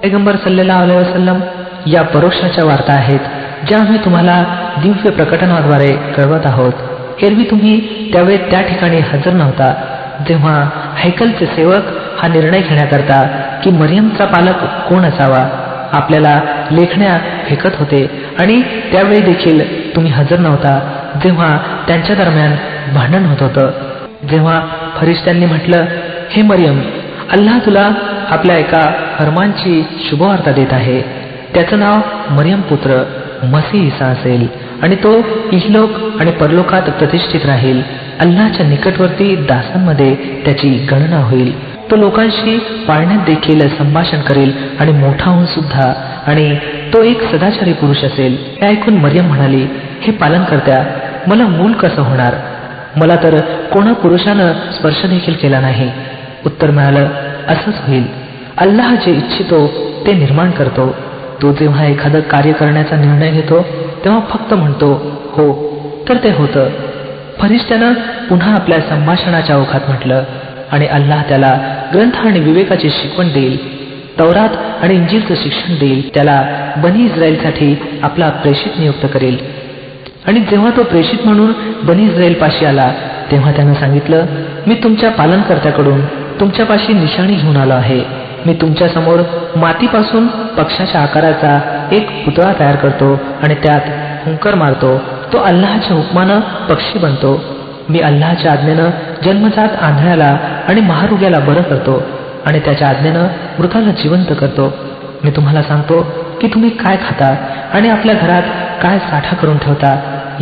पैगंबर सल्लल्लाहु अलैहि वसल्लम या परोक्षाच्या वार्ता आहेत ज्या आम्ही तुम्हाला दिव्य प्रकटनाद्वारे कळवत आहोत. एरवी तुम्ही त्यावेळी त्या ठिकाणी हजर नव्हता जेव्हा हैकलचे सेवक हा निर्णय घेण्याकरता की मरियमचा पालक कोण असावा आपल्याला लेखण्या फेकत होते. आणि त्यावेळी देखील तुम्ही हजर नव्हता जेव्हा त्यांच्या दरम्यान भांडण होत होतं. जेव्हा फरिश्त्यांनी म्हटलं, हे मरियम, अल्लाह तुला आपल्या एका फरमानची शुभवार्ता देत आहे. त्याचं नाव मरियम पुत्र मसीह ईसा असेल आणि तो इहलोक आणि परलोकात प्रतिष्ठित राहील. अल्लाहच्या निकटवर्ती दासांमध्ये त्याची गणना होईल. तो लोकांशी पाळण्यात देखील संभाषण करेल आणि मोठा होऊन सुद्धा, आणि तो एक सदाचारी पुरुष असेल. हे ऐकून मरियम म्हणाली, हे पालनकर्त्या, मला मूल कसं होणार? मला तर कोणा पुरुषानं स्पर्श देखील केला नाही. उत्तर मिळालं, असंच होईल. अल्लाह जे इच्छितो ते निर्माण करतो. तो जेव्हा एखादं कार्य करण्याचा निर्णय घेतो तेव्हा फक्त म्हणतो हो, तर ते होतं. फरिश्त्यानं पुन्हा आपल्या संभाषणाच्या ओघात म्हटलं, आणि अल्लाह त्याला ग्रंथ आणि विवेकाची शिकवण देईल, तौरात आणि इंजिलचं शिक्षण देईल. त्याला बनी इस्रायलसाठी आपला प्रेषित नियुक्त करेल. आणि जेव्हा तो प्रेषित म्हणून बनी इस्रायल पाशी आला तेव्हा त्यानं सांगितलं, मी तुमच्या पालनकर्त्याकडून तुमच्यापाशी निशाणी घेऊन आलो आहे. मी तुमच्यासमोर मातीपासून पक्षाच्या आकाराचा एक पुतळा तयार करतो आणि त्यात हुंकर मारतो. तो अल्लाहच्या हुकमानं पक्षी बनतो. मी अल्लाहच्या आज्ञेनं जन्मजात आंधळ्याला आणि महारुग्याला बरं करतो आणि त्याच्या आज्ञेनं मृताला जिवंत करतो. मी तुम्हाला सांगतो की तुम्ही काय खाता आणि आपल्या घरात काय साठा करून ठेवता,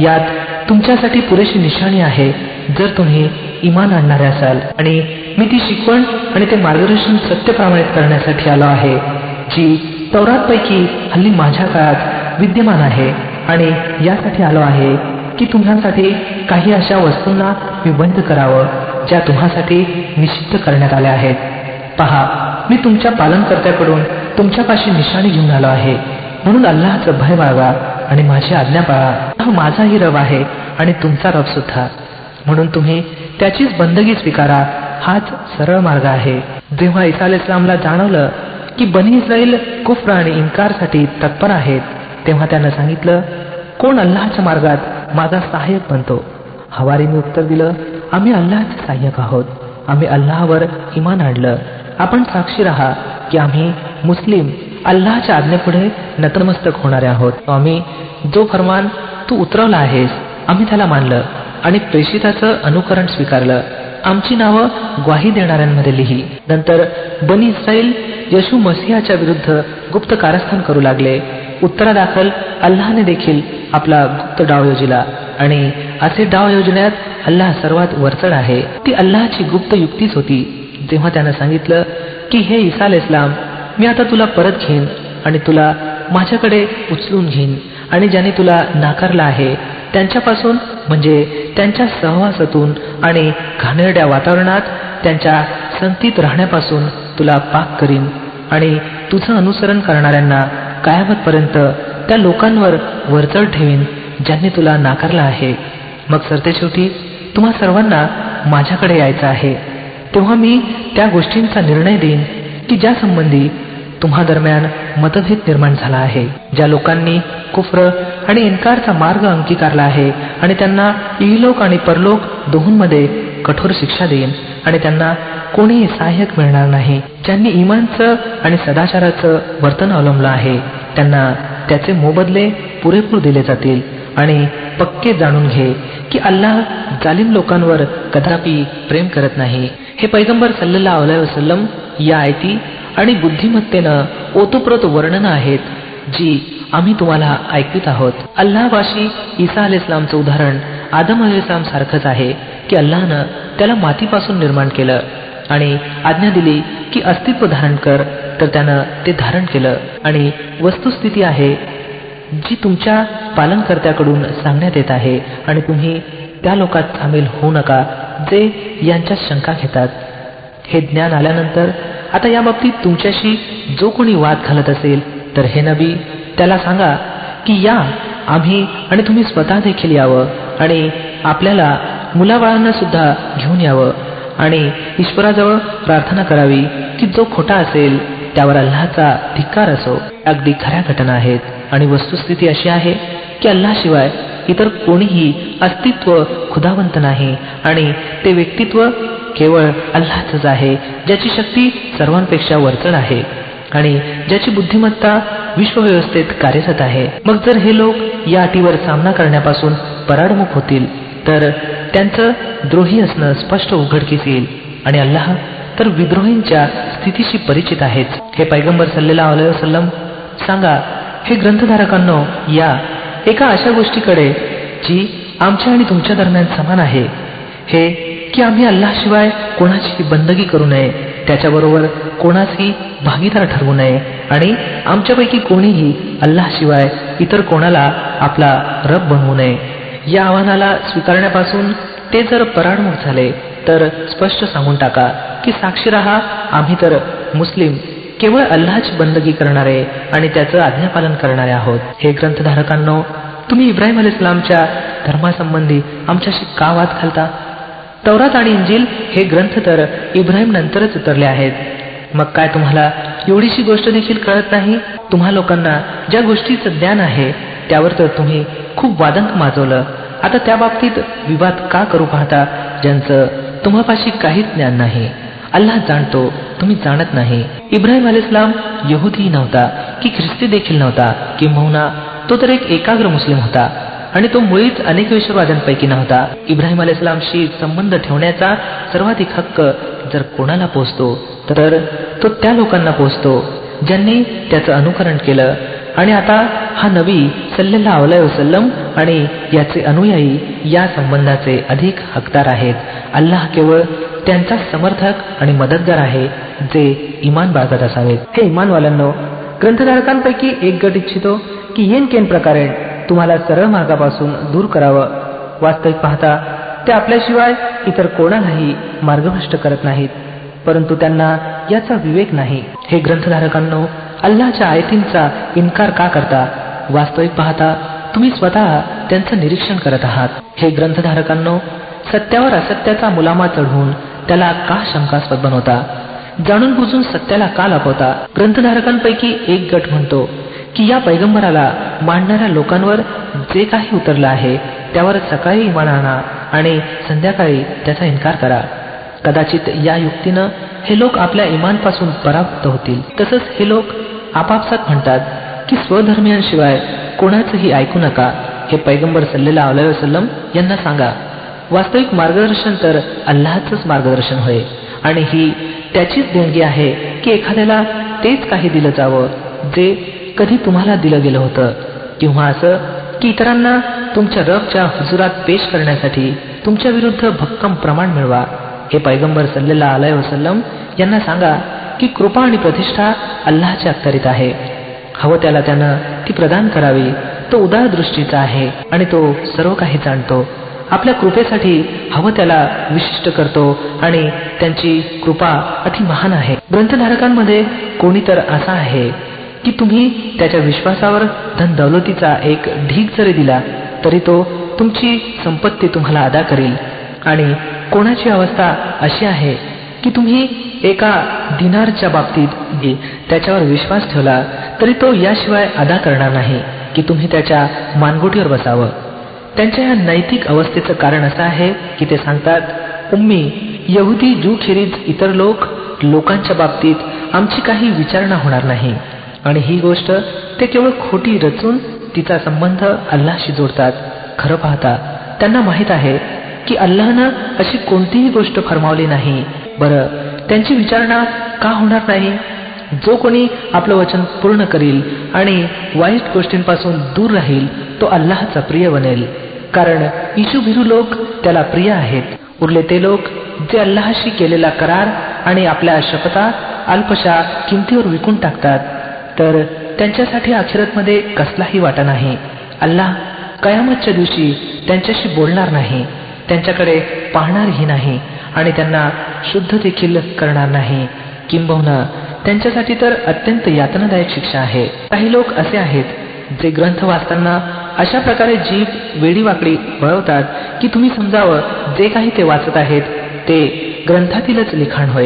यात तुमच्यासाठी पुरेशी निशाणी आहे जर तुम्ही इमान आणणारे असाल. आणि मी ती शिकवण आणि ते मार्गदर्शन सत्य प्रमाणित करण्यासाठी आलो आहे जी तौरातपैकी हल्ली माझ्या काळात विद्यमान आहे. आणि यासाठी आलो आहे की तुम्हासाठी काही अशा वस्तूंना मी बंद करावं ज्या तुम्हासाठी निषिद्ध करण्यात आल्या आहेत. पहा, मी तुमच्या पालनकर्त्याकडून तुमच्यापाशी निशाणी घेऊन आलो आहे. म्हणून अल्लाहचं भय बाळगा आणि माझी आज्ञा पाळा. हा माझाही रब आहे आणि तुमचा रब सुद्धा, म्हणून तुम्ही त्याचीच बंदगी स्वीकारा. हाच सरळ मार्ग आहे. जेव्हा ईसा अलैहिस्सलामला जाणवलं की बनी इस्रायल कुफ्र आणि इन्कारसाठी तत्पर आहेत तेव्हा त्यानं सांगितलं, कोण अल्लाहच्या मार्गात माझा सहाय्यक बनतो? हवारीने उत्तर दिलं, आम्ही अल्लाहचे सहाय्यक आहोत. आम्ही अल्लाहवर इमान आणलं. आपण साक्षी राहा की आम्ही मुस्लिम अल्लाहच्या आज्ञेपुढे नतमस्तक होणारे आहोत. आम्ही जो फरमान तू उतरवला आहेस आम्ही त्याला मानलं आणि प्रेषिताचं अनुकरण स्वीकारलं. आमची नावं ग्वाही देणाऱ्यांमध्ये लिही. नंतर बनी इस्रायल येशू मसीहाच्या विरुद्ध गुप्त कारस्थान करू लागले. उत्तरादाखल अल्लाहने देखील आपला गुप्त डाव योजिला आणि असे डाव योजण्यात अल्लाह सर्वात वरचढ आहे. ती अल्लाहची गुप्त युक्तीच होती. जेव्हा त्यानं सांगितलं की हे ईसा अलैहिस्सलाम, मी आता तुला परत घेईन आणि तुला माझ्याकडे उचलून घेईन, आणि ज्याने तुला नाकारलं आहे त्यांच्यापासून, म्हणजे त्यांच्या सहवासातून आणि घाणेरड्या वातावरणात त्यांच्या संगतीत राहण्यापासून तुला पाक करीन, आणि तुझं अनुसरण करणाऱ्यांना कयामतपर्यंत त्या लोकांवर वरचढ ठेवीन ज्यांनी तुला नाकारलं आहे. मग सरतेशेवटी तुम्हा सर्वांना माझ्याकडे यायचं आहे. तेव्हा मी त्या गोष्टींचा निर्णय देईन की ज्या संबंधी तुम्हा दरम्यान मतभेद निर्माण झाला आहे. ज्या लोकांनी कुफ्र आणि इन्कारचा मार्ग अंगीकारला आहे आणि त्यांना इहलोक आणि परलोक दोहोंमध्ये कठोर शिक्षा देईन आणि त्यांना कोणीही सहाय्यक मिळणार नाही. ज्यांनी इमानचं आणि सदाचाराचं वर्तन अवलंबलं आहे त्यांना त्याचे मोबदले पुरेपूर दिले जातील. आणि पक्के जाणून घे की अल्लाह जालिम लोकांवर कदापि प्रेम करत नाही. हे पैगंबर सल्लल्लाहु अलैहि वसल्लम, या आयती आणि बुद्धिमत्तेनं ओतप्रोत वर्णनं आहेत जी आम्ही तुम्हाला ऐकवित आहोत. अल्लाहपाशी ईसा अलैहिस्सलामचं उदाहरण आदम अलैहिस्सलाम सारखंच आहे की अल्लाहनं त्याला मातीपासून निर्माण केलं आणि आज्ञा दिली की अस्तित्व धारण कर, तर त्यानं ते धारण केलं. आणि वस्तुस्थिती आहे जी तुमच्या पालनकर्त्याकडून सांगण्यात येत आहे, आणि तुम्ही त्या लोकात सामील होऊ नका जे यांच्यात शंका घेतात. हे ज्ञान आल्यानंतर आता याबाबतीत तुमच्याशी जो कोणी वाद घालत असेल तर हे नबी त्याला सांगा की या, आम्ही आणि तुम्ही स्वतः देखील यावं आणि आपल्याला मुलाबाळांना सुद्धा घेऊन यावं आणि ईश्वराजवळ प्रार्थना करावी की जो खोटा असेल त्यावर अल्लाहचा धिक्कार असो, अगदी खऱ्या घटना आहेत. आणि वस्तुस्थिती अशी आहे की अल्लाशिवाय इतर कोणीही अस्तित्व खुदावंत नाही आणि ते व्यक्तित्व केवळ अल्लाहच आहे, ज्याची शक्ती सर्वांपेक्षा वरचढ आहे आणि ज्याची बुद्धिमत्ता विश्वव्यवस्थेत कार्यरत आहे. मग जर हे लोक या अटीवर सामना करण्यापासून पराडमुख होतील तर त्यांचं द्रोही असणं स्पष्ट उघडकीस येईल आणि अल्लाह तर विद्रोहींच्या स्थितीशी परिचित आहेच. हे पैगंबर सल्लल्लाहु अलैहि वसल्लम सांगा, हे ग्रंथधारकांनो, या एका अशा गोष्टीकडे जी आमच्या आणि तुमच्या दरम्यान समान आहे, हे की आम्ही अल्लाहशिवाय कोणाची बंदगी करू नये, त्याच्याबरोबर कोणाशी भागीदार ठरवू नये आणि आमच्यापैकी कोणीही अल्लाहशिवाय इतर कोणाला आपला रब बनवू नये. या आव्हानाला स्वीकारण्यापासून ते जर पराडमुख झाले तर स्पष्ट सांगून टाका की साक्षी रहा, आम्ही तर मुस्लिम केवळ अल्लाहची बंदगी करणारे आणि त्याचं आज्ञापालन करणारे आहोत. हे ग्रंथधारकांनो, तुम्ही इब्राहिम अलैहिस्सलामच्या धर्मासंबंधी आमच्याशी का वाद घालता? तौरात आणि इंजिल हे ग्रंथ तर इब्राहिम नंतरच उतरले आहेत. मग काय तुम्हाला एवढीशी गोष्ट देखील कळत नाही? तुम्हा लोकांना ज्या गोष्टीचं ज्ञान आहे त्यावर तर तुम्ही खूप वादंग माजवलं. आता त्या बाबतीत विवाद का करू पाहता ज्यांचं तुम्हापाशी काहीच ज्ञान नाही? अल्लाह जाणतो, तुम्ही जाणत नाही. इब्राहिम अलैहिस्सलाम यहुदी नव्हता की ख्रिस्ती देखील नव्हता, किंबहुना तो तर एक एकाग्र मुस्लिम होता आणि तो मुळीच अनेकवेश्वरवाद्यांपैकी नव्हता. इब्राहिम अलैहिस्सलामशी संबंध ठेवण्याचा सर्वाधिक हक्क जर कोणाला पोचतो तर तो त्या लोकांना पोचतो ज्यांनी त्याचं अनुकरण केलं. आणि आता हा नबी सल्लल्लाहु अलैहि वसल्लम आणि याचे अनुयायी या संबंधाचे अधिक हकदार आहेत. अल्लाह केवळ त्यांचा समर्थक आणि मदतगार आहे जे इमान बाळगत असावेत. हे इमानवाल्यांनो, ग्रंथधारकांपैकी एक गट इच्छितो की येन केन प्रकारे तुम्हाला सरळ मार्गापासून दूर करावं. वास्तविक पाहता ते आपल्याशिवाय इतर कोणालाही मार्गभ्रष्ट करत नाहीत, परंतु त्यांना याचा विवेक नाही. हे ग्रंथधारकांनो, अल्लाहच्या आयतींचा इन्कार का करता? वास्तविक पाहता तुम्ही स्वतः त्यांचं निरीक्षण करत आहात. हे ग्रंथधारकांनो, सत्यावर असत्याचा मुलामा चढवून त्याला का शंकास्पद बनवता? जाणून बुजून सत्याला का लपवता? ग्रंथधारकांपैकी एक गट म्हणतो की या पैगंबराला मानणाऱ्या लोकांवर जे काही उतरलं आहे त्यावर सकाळी इमान आणा आणि संध्याकाळी त्याचा इन्कार करा. कदाचित या युक्तीनं हे लोक आपल्या इमानपासून परावृत्त होतील. तसंच हे लोक आपापसात म्हणतात की स्वधर्मियांशिवाय कोणाचंही ऐकू नका. हे पैगंबर सल्लल्लाहु अलैहि वसल्लम यांना सांगा, वास्तविक मार्गदर्शन तर अल्लाहचंच मार्गदर्शन होय आणि ही त्याचीच देणगी आहे की एखाद्याला तेच काही दिलं जावं जे कधी तुम्हाला दिलं गेलं होतं, किंवा असं की इतरांना तुमच्या रबच्या हुजुरात पेश करण्यासाठी तुमच्या विरुद्ध भक्कम प्रमाण मिळवा. हे पैगंबर सल्लल्लाहु अलैहि वसल्लम यांना सांगा की कृपा आणि प्रतिष्ठा अल्लाहच्या अखत्यारीत आहे. हवं त्याला त्यानं ती प्रदान करावी. तो उदार दृष्टीचा आहे आणि तो सर्व काही जाणतो. आपल्या कृपेसाठी हवं त्याला विशिष्ट करतो आणि त्यांची कृपा अति महान आहे. ग्रंथधारकांमध्ये कोणी तर असा आहे की तुम्ही त्याच्या विश्वासावर धन दौलतीचा एक ढीग जरी दिला तरी तो तुमची संपत्ती तुम्हाला अदा करील. आणि कोणाची अवस्था अशी आहे की तुम्ही एका दिनारच्या बाबतीत त्याच्यावर विश्वास ठेवला तरी तो याशिवाय अदा करणार नाही की तुम्ही त्याच्या मानगुटीवर बसावं. त्यांच्या या नैतिक अवस्थेचं कारण असं आहे की ते सांगतात, उम्मी यहुदी ज्यूखेरीज इतर लोकांच्या बाबतीत आमची काही विचारणा होणार नाही. आणि ही गोष्ट ते केवळ खोटी रचून तिचा संबंध अल्लाहशी जोडतात. खरं पाहता त्यांना माहीत आहे की अल्लाहनं अशी कोणतीही गोष्ट फरमावली नाही. बरं, त्यांची विचारणा का होणार नाही? जो कोणी आपलं वचन पूर्ण करील आणि वाईट गोष्टींपासून दूर राहील तो अल्लाहचा प्रिय बनेल, कारण इशूभिरू लोक त्याला प्रिय आहेत. उरले ते लोक जे अल्लाहशी केलेला करार आणि आपल्या शपथा अल्पशा किमतीवर विकून टाकतात तर त्यांच्यासाठी आखिरतमध्ये कसलाही वाटा नाही. अल्लाह कयामतच्या दिवशी त्यांच्याशी बोलणार नाही, त्यांच्याकडे पाहणारही नाही आणि त्यांना शुद्ध देखील करणार नाही. किंबहुना त्यांच्यासाठी तर अत्यंत यातनादायक शिक्षा आहे. काही लोक असे आहेत जे ग्रंथ वाचताना अशा प्रकारे जीभ वेडीवाकडी वळवतात की तुम्ही समजावं जे काही ते वाचत आहेत ते ग्रंथातीलच लिखाण होय.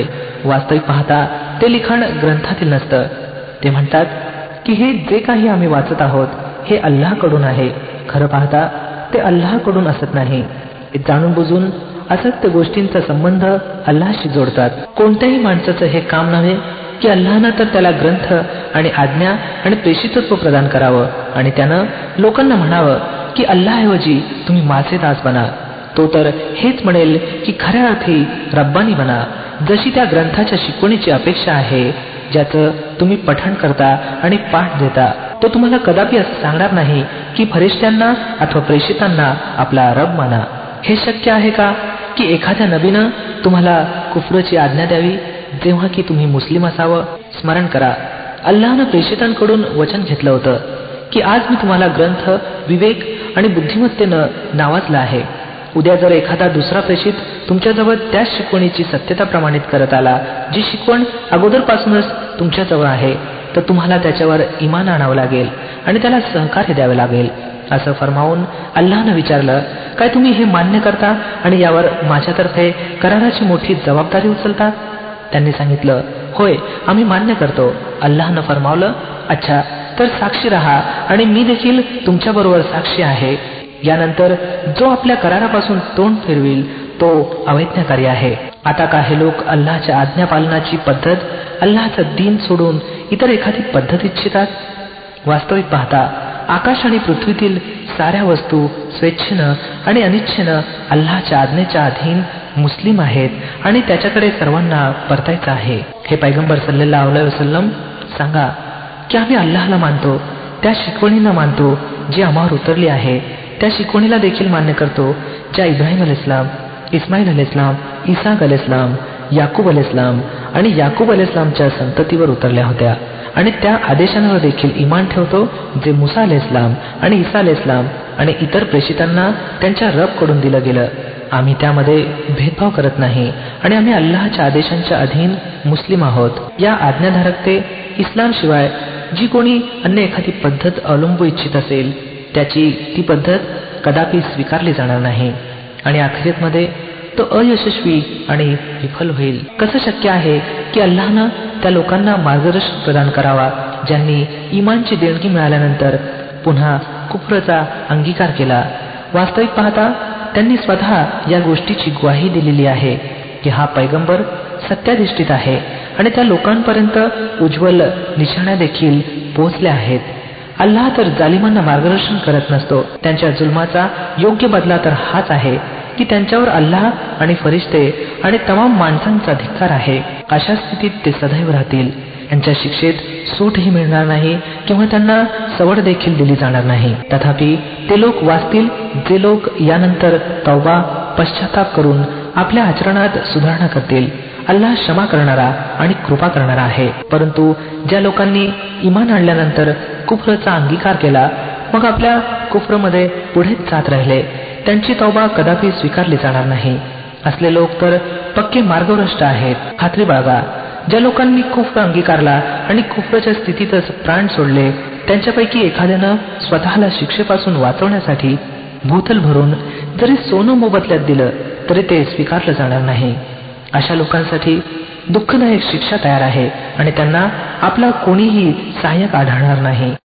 वास्तविक पाहता ते लिखाण ग्रंथातील नसतं. ते म्हणतात की हे जे काही आम्ही वाचत आहोत हे अल्लाहकडून आहे. खरं पाहता ते अल्लाहकडून असत नाही. जाणून बुजून असत्य गोष्टींचा संबंध अल्लाहशी जोडतात. कोणत्याही माणसाचं हे काम नव्हे की अल्लाहनं तर त्याला ग्रंथ आणि आज्ञा आणि प्रेषितत्व प्रदान करावं आणि त्यानं लोकांना म्हणावं की अल्लाहऐवजी तुम्ही माझे दास बना. तो तर हेच म्हणेल की खऱ्या अर्थी रब्बानी बना, जशी त्या ग्रंथाच्या शिकवणीची अपेक्षा आहे ज्याचं तुम्ही पठण करता आणि पाठ देता. तो तुम्हाला कदापि असं सांगणार नाही की फरिश्त्यांना अथवा प्रेषितांना आपला रब माना. हे शक्य आहे का की एखाद्या नबीनं तुम्हाला कुफ्रची आज्ञा द्यावी जेव्हा की तुम्ही मुस्लिम असावं? स्मरण करा, अल्लाहनं प्रेषितांकडून वचन घेतलं होतं की आज मी तुम्हाला ग्रंथ, विवेक आणि बुद्धिमत्तेनं नावाजला आहे. उद्या जर एखादा दुसरा प्रेषित तुमच्याजवळ त्याच शिकवणीची सत्यता प्रमाणित करत आला जी शिकवण अगोदरपासूनच तुमच्याजवळ आहे, तर तुम्हाला त्याच्यावर इमान आणावं लागेल आणि त्याला सहकार्य द्यावे लागेल. असं फरमावून अल्लाहनं विचारलं, काय तुम्ही हे मान्य करता आणि यावर माझ्यातर्फे कराराची मोठी जबाबदारी उचलता? त्यांनी सांगितलं, होय, आम्ही मान्य करतो. अल्लाहनं फरमावलं, अच्छा, तर साक्षी राहा आणि मी देखील तुमच्याबरोबर साक्षी आहे. यानंतर जो आपल्या करारापासून तोंड फिरविल तो अवैज्ञाकारी आहे. आता काही लोक अल्लाहच्या आज्ञा पालनाची पद्धत, अल्लाहचं दीन सोडून इतर एखादी पद्धत इच्छितात. वास्तविक पाहता आकाश आणि पृथ्वीतील साऱ्या वस्तू स्वेच्छेनं आणि अनिच्छेनं अल्लाहच्या आज्ञेच्या अधीन मुस्लिम आहेत आणि त्याच्याकडे सर्वांना परतायचं आहे. हे पैगंबर सल्लल्लाहु अलैहि वसल्लम, सांगा की आम्ही अल्लाहला मानतो, त्या शिकवणींना मानतो जी आम्हावर उतरली आहे, त्या शिकवणीला देखील मान्य करतो ज्या इब्राहिम अलैहिस्सलाम, इस्माईल अलैहिस्सलाम, इसाक अलैहिस्सलाम, याकूब अलैहिस्सलाम आणि याकूब अलैहिस्सलामच्या संततीवर उतरल्या होत्या आणि त्या आदेशांवर देखील इमान ठेवतो जे मुसा अलैहिस्सलाम आणि ईसा अलैहिस्सलाम आणि इतर प्रेषितांना त्यांच्या रबकडून दिलं गेलं. आम्ही त्यामध्ये भेदभाव करत नाही आणि आम्ही अल्लाहच्या आदेशांच्या अधीन मुस्लिम आहोत. या आज्ञाधारकते इस्लामशिवाय जी कोणी अन्य एखादी पद्धत अवलंबू इच्छित असेल त्याची ती पद्धत कदापि स्वीकारली जाणार नाही आणि अखेरीतमध्ये तो अयशस्वी आणि विफल होईल. कसं शक्य आहे की अल्लाहनं त्या लोकांना मार्गदर्शन प्रदान करावा ज्यांनी इमानची देणगी मिळाल्यानंतर पुन्हा कुफ्रचा अंगीकार केला? वास्तविक पाहता त्यांनी स्वतः या गोष्टीची ग्वाही दिलेली आहे की हा पैगंबर सत्याधिष्ठित आहे आणि त्या लोकांपर्यंत उज्ज्वल निशाण्या देखील पोहोचल्या आहेत. अल्लाह तर जालिमांना मार्गदर्शन करत नसतो. त्यांच्या जुल्माचा योग्य बदला तर हाच आहे की त्यांच्यावर अल्लाह आणि फरिश्ते आणि तमाम माणसांचा धिक्कार आहे. अशा स्थितीत ते सदैव राहतील. यांच्या शिक्षेत सूटही मिळणार नाही किंवा त्यांना सवड देखील दिली जाणार नाही. तथापि ते लोक वाचतील जे लोक यानंतर तौबा, पश्चाताप करून आपल्या आचरणात सुधारणा करतील. अल्लाह क्षमा करणारा आणि कृपा करणारा आहे. परंतु ज्या लोकांनी इमान आणल्यानंतर कुफ्रचा अंगीकार केला मग आपल्या कुफ्रमध्ये पुढेच जात राहिले, त्यांची तौबा कदापि स्वीकारली जाणार नाही. असले लोक तर पक्के मार्गभ्रष्ट आहेत. खात्री बाळगा, ज्या लोकांनी कुफ्र अंगीकारला आणि कुफ्रच्या स्थितीतच प्राण सोडले त्यांच्यापैकी एखाद्यानं स्वतःला शिक्षेपासून वाचवण्यासाठी भूतल भरून जरी सोनं मोबदल्यात दिलं तरी ते स्वीकारलं जाणार नाही. अशा लोकांसाठी दुःखदायक शिक्षा तयार आहे आणि त्यांना आपला कोणीही सहाय्यक आढळणार नाही.